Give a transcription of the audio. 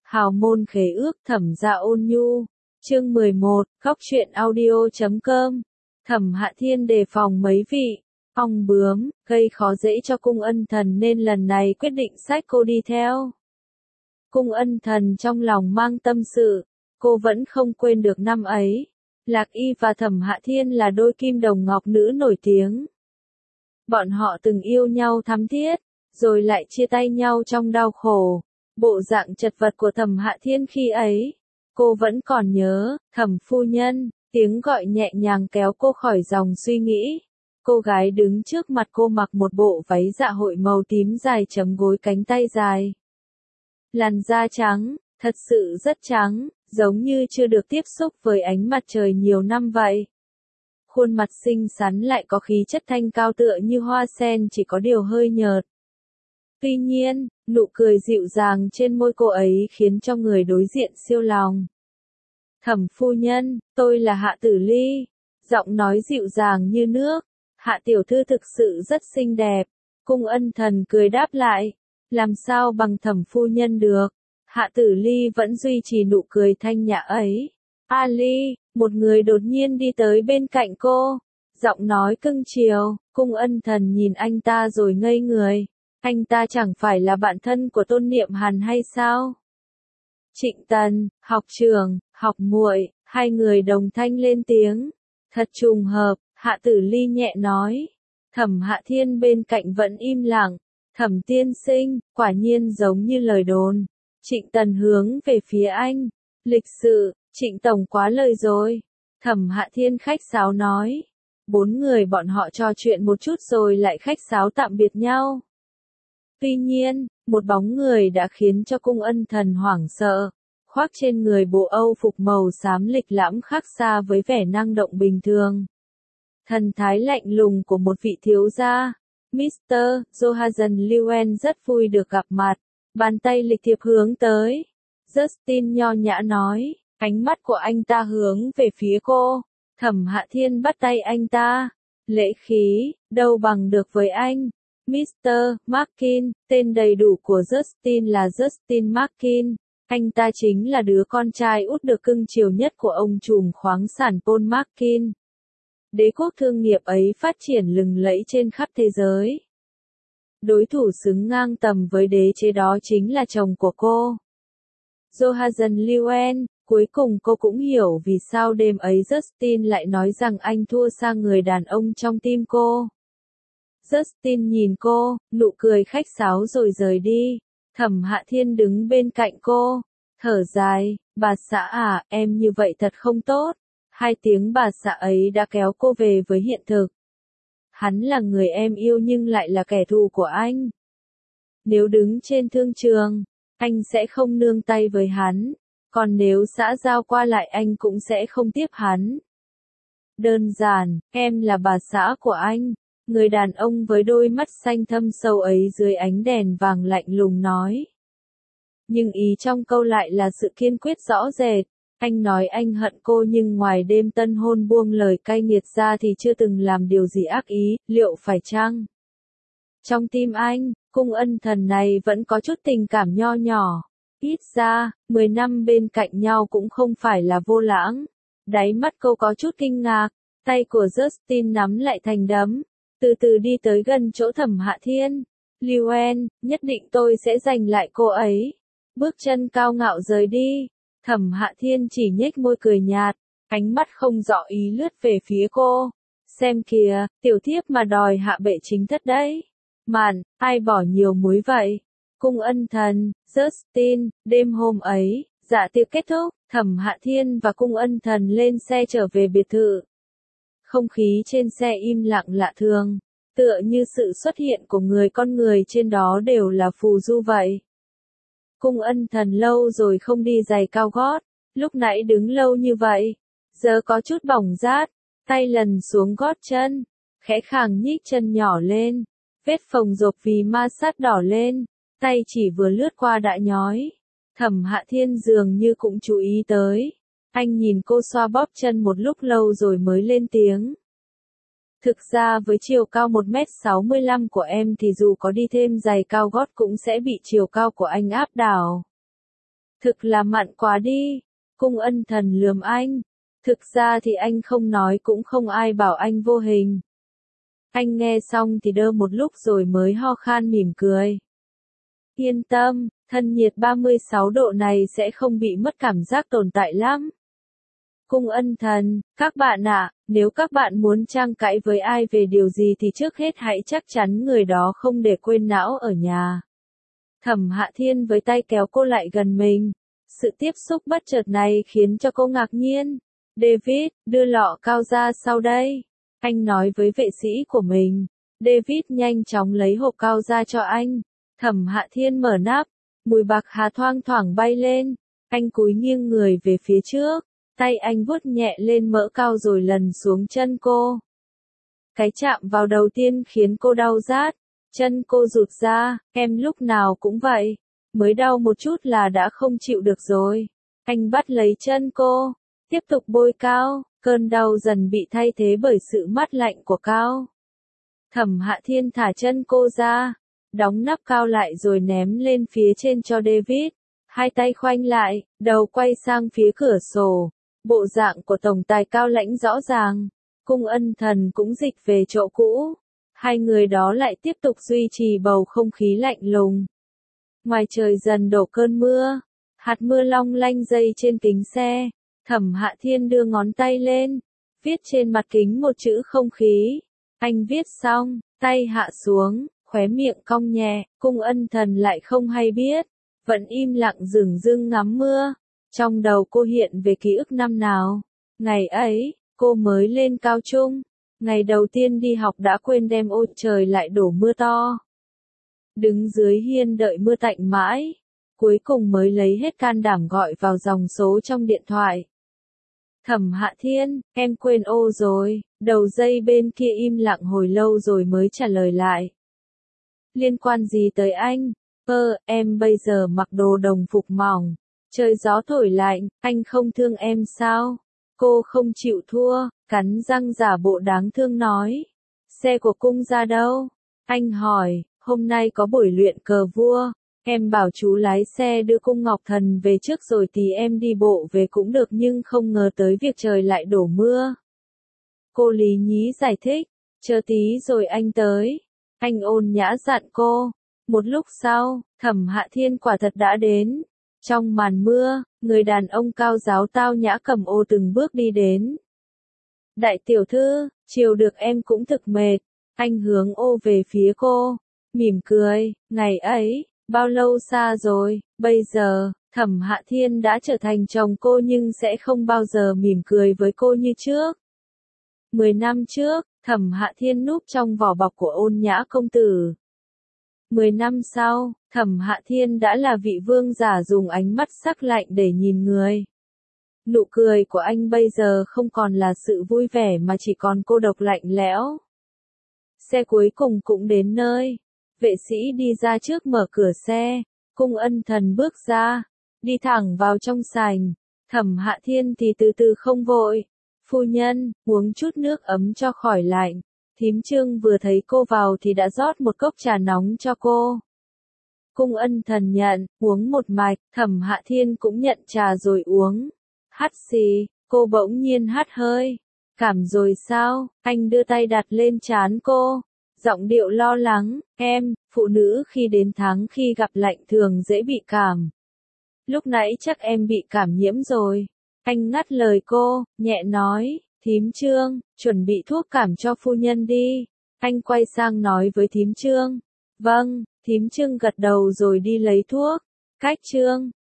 Hào môn khế ước Thẩm Gia Ôn Nhu. Chương 11, Góc truyện audio.com. Thẩm Hạ Thiên đề phòng mấy vị ong bướm, gây khó dễ cho Cung Ân Thần nên lần này quyết định xách cô đi theo. Cung Ân Thần trong lòng mang tâm sự, cô vẫn không quên được năm ấy. Lạc Y và Thẩm Hạ Thiên là đôi kim đồng ngọc nữ nổi tiếng. Bọn họ từng yêu nhau thắm thiết, rồi lại chia tay nhau trong đau khổ. Bộ dạng chật vật của Thẩm Hạ Thiên khi ấy, cô vẫn còn nhớ. Thẩm phu nhân, tiếng gọi nhẹ nhàng kéo cô khỏi dòng suy nghĩ. Cô gái đứng trước mặt cô mặc một bộ váy dạ hội màu tím dài chấm gối cánh tay dài. Làn da trắng, thật sự rất trắng, giống như chưa được tiếp xúc với ánh mặt trời nhiều năm vậy. Khuôn mặt xinh xắn lại có khí chất thanh cao tựa như hoa sen, chỉ có điều hơi nhợt. Tuy nhiên, nụ cười dịu dàng trên môi cô ấy khiến cho người đối diện siêu lòng. Thẩm phu nhân, tôi là Hạ Tử Ly. Giọng nói dịu dàng như nước. Hạ tiểu thư thực sự rất xinh đẹp. Cung Ân Thần cười đáp lại. Làm sao bằng Thẩm phu nhân được. Hạ Tử Ly vẫn duy trì nụ cười thanh nhã ấy. Ali, một người đột nhiên đi tới bên cạnh cô. Giọng nói cưng chiều. Cung Ân Thần nhìn anh ta rồi ngây người. Anh ta chẳng phải là bạn thân của Tôn Niệm Hàn hay sao? Trịnh Tần, học trưởng, học muội, hai người đồng thanh lên tiếng. Thật trùng hợp, Hạ Tử Ly nhẹ nói. Thẩm Hạ Thiên bên cạnh vẫn im lặng. Thẩm tiên sinh, quả nhiên giống như lời đồn. Trịnh Tần hướng về phía anh. Lịch sự, Trịnh Tổng quá lời rồi. Thẩm Hạ Thiên khách sáo nói. Bốn người bọn họ trò chuyện một chút rồi lại khách sáo tạm biệt nhau. Tuy nhiên, một bóng người đã khiến cho Cung Ân Thần hoảng sợ. Khoác trên người bộ Âu phục màu xám lịch lãm khác xa với vẻ năng động bình thường. Thần thái lạnh lùng của một vị thiếu gia. Mr. Johansson Liuen rất vui được gặp mặt. Bàn tay lịch thiệp hướng tới. Justin nho nhã nói. Ánh mắt của anh ta hướng về phía cô. Thẩm Hạ Thiên bắt tay anh ta. Lễ khí, đâu bằng được với anh. Mr. Markin, tên đầy đủ của Justin là Justin Markin. Anh ta chính là đứa con trai út được cưng chiều nhất của ông trùm khoáng sản Paul Markin. Đế quốc thương nghiệp ấy phát triển lừng lẫy trên khắp thế giới. Đối thủ xứng ngang tầm với đế chế đó chính là chồng của cô. Johansson Liuen, cuối cùng cô cũng hiểu vì sao đêm ấy Justin lại nói rằng anh thua xa người đàn ông trong tim cô. Justin nhìn cô, nụ cười khách sáo rồi rời đi. Thẩm Hạ Thiên đứng bên cạnh cô, thở dài, bà xã à, em như vậy thật không tốt. Hai tiếng bà xã ấy đã kéo cô về với hiện thực. Hắn là người em yêu nhưng lại là kẻ thù của anh. Nếu đứng trên thương trường, anh sẽ không nương tay với hắn. Còn nếu xã giao qua lại anh cũng sẽ không tiếp hắn. Đơn giản, em là bà xã của anh. Người đàn ông với đôi mắt xanh thâm sâu ấy dưới ánh đèn vàng lạnh lùng nói. Nhưng ý trong câu lại là sự kiên quyết rõ rệt. Anh nói anh hận cô nhưng ngoài đêm tân hôn buông lời cay nghiệt ra thì chưa từng làm điều gì ác ý, liệu phải chăng? Trong tim anh, Cung Ân Thần này vẫn có chút tình cảm nho nhỏ. Ít ra, 10 năm bên cạnh nhau cũng không phải là vô lãng. Đáy mắt cô có chút kinh ngạc, tay của Justin nắm lại thành đấm. Từ từ đi tới gần chỗ Thẩm Hạ Thiên. Liuen, nhất định tôi sẽ giành lại cô ấy. Bước chân cao ngạo rời đi. Thẩm Hạ Thiên chỉ nhếch môi cười nhạt, ánh mắt không rõ ý lướt về phía cô. Xem kìa, tiểu thiếp mà đòi hạ bệ chính thất đấy. Mạn, ai bỏ nhiều muối vậy? Cung Ân Thần, Justin, đêm hôm ấy, dạ tiệc kết thúc, Thẩm Hạ Thiên và Cung Ân Thần lên xe trở về biệt thự. Không khí trên xe im lặng lạ thường, tựa như sự xuất hiện của con người trên đó đều là phù du vậy. Cung Ân Thần lâu rồi không đi giày cao gót, lúc nãy đứng lâu như vậy, giờ có chút bỏng rát, tay lần xuống gót chân, khẽ khàng nhích chân nhỏ lên, vết phồng rộp vì ma sát đỏ lên, tay chỉ vừa lướt qua đã nhói. Thẩm Hạ Thiên dường như cũng chú ý tới. Anh nhìn cô xoa bóp chân một lúc lâu rồi mới lên tiếng. Thực ra với chiều cao 1m65 của em thì dù có đi thêm giày cao gót cũng sẽ bị chiều cao của anh áp đảo. Thực là mặn quá đi. Cung Ân Thần lườm anh. Thực ra thì anh không nói cũng không ai bảo anh vô hình. Anh nghe xong thì đơ một lúc rồi mới ho khan mỉm cười. Yên tâm, thân nhiệt 36 độ này sẽ không bị mất cảm giác tồn tại lắm. Cung Ân Thần, các bạn ạ, nếu các bạn muốn tranh cãi với ai về điều gì thì trước hết hãy chắc chắn người đó không để quên não ở nhà. Thẩm Hạ Thiên với tay kéo cô lại gần mình. Sự tiếp xúc bất chợt này khiến cho cô ngạc nhiên. David, đưa lọ cao ra sau đây. Anh nói với vệ sĩ của mình. David nhanh chóng lấy hộp cao ra cho anh. Thẩm Hạ Thiên mở nắp. Mùi bạc hà thoang thoảng bay lên. Anh cúi nghiêng người về phía trước. Tay anh vuốt nhẹ lên mỡ cao rồi lần xuống chân cô. Cái chạm vào đầu tiên khiến cô đau rát. Chân cô rụt ra, em lúc nào cũng vậy. Mới đau một chút là đã không chịu được rồi. Anh bắt lấy chân cô. Tiếp tục bôi cao. Cơn đau dần bị thay thế bởi sự mát lạnh của cao. Thẩm Hạ Thiên thả chân cô ra. Đóng nắp cao lại rồi ném lên phía trên cho David. Hai tay khoanh lại, đầu quay sang phía cửa sổ. Bộ dạng của tổng tài cao lãnh rõ ràng. Cung Ân Thần cũng dịch về chỗ cũ. Hai người đó lại tiếp tục duy trì bầu không khí lạnh lùng. Ngoài trời dần đổ cơn mưa. Hạt mưa long lanh dây trên kính xe. Thẩm Hạ Thiên đưa ngón tay lên. Viết trên mặt kính một chữ không khí. Anh viết xong, tay hạ xuống, khóe miệng cong nhẹ. Cung Ân Thần lại không hay biết. Vẫn im lặng dửng dưng ngắm mưa. Trong đầu cô hiện về ký ức năm nào. Ngày ấy, cô mới lên cao trung. Ngày đầu tiên đi học đã quên đem ô, trời lại đổ mưa to. Đứng dưới hiên đợi mưa tạnh mãi. Cuối cùng mới lấy hết can đảm gọi vào dòng số trong điện thoại. Thẩm Hạ Thiên, em quên ô rồi. Đầu dây bên kia im lặng hồi lâu rồi mới trả lời lại. Liên quan gì tới anh? Em bây giờ mặc đồ đồng phục mỏng. Trời gió thổi lạnh, anh không thương em sao? Cô không chịu thua, cắn răng giả bộ đáng thương nói. Xe của cung ra đâu? Anh hỏi, hôm nay có buổi luyện cờ vua. Em bảo chú lái xe đưa cung Ngọc Thần về trước rồi thì em đi bộ về cũng được nhưng không ngờ tới việc trời lại đổ mưa. Cô lý nhí giải thích, chờ tí rồi anh tới. Anh ôn nhã dặn cô. Một lúc sau, Thẩm Hạ Thiên quả thật đã đến. Trong màn mưa, người đàn ông cao giáo tao nhã cầm ô từng bước đi đến. Đại tiểu thư, chiều được em cũng thực mệt. Anh hướng ô về phía cô, mỉm cười, ngày ấy, bao lâu xa rồi, bây giờ, Thẩm Hạ Thiên đã trở thành chồng cô nhưng sẽ không bao giờ mỉm cười với cô như trước. 10 năm trước, Thẩm Hạ Thiên núp trong vỏ bọc của ôn nhã công tử. 10 năm sau, Thẩm Hạ Thiên đã là vị vương giả dùng ánh mắt sắc lạnh để nhìn người. Nụ cười của anh bây giờ không còn là sự vui vẻ mà chỉ còn cô độc lạnh lẽo. Xe cuối cùng cũng đến nơi. Vệ sĩ đi ra trước mở cửa xe. Cung Ân Thần bước ra. Đi thẳng vào trong sảnh. Thẩm Hạ Thiên thì từ từ không vội. Phu nhân, uống chút nước ấm cho khỏi lạnh. Thím Trương vừa thấy cô vào thì đã rót một cốc trà nóng cho cô. Cung Ân Thần nhận, uống một mạch. Thẩm Hạ Thiên cũng nhận trà rồi uống. Hắt xì, cô bỗng nhiên hắt hơi. Cảm rồi sao? Anh đưa tay đặt lên trán cô. Giọng điệu lo lắng, em, phụ nữ khi đến tháng khi gặp lạnh thường dễ bị cảm. Lúc nãy chắc em bị cảm nhiễm rồi. Anh ngắt lời cô, nhẹ nói, thím Trương, chuẩn bị thuốc cảm cho phu nhân đi. Anh quay sang nói với thím Trương. Vâng, thím Trương gật đầu rồi đi lấy thuốc. Cách Trương,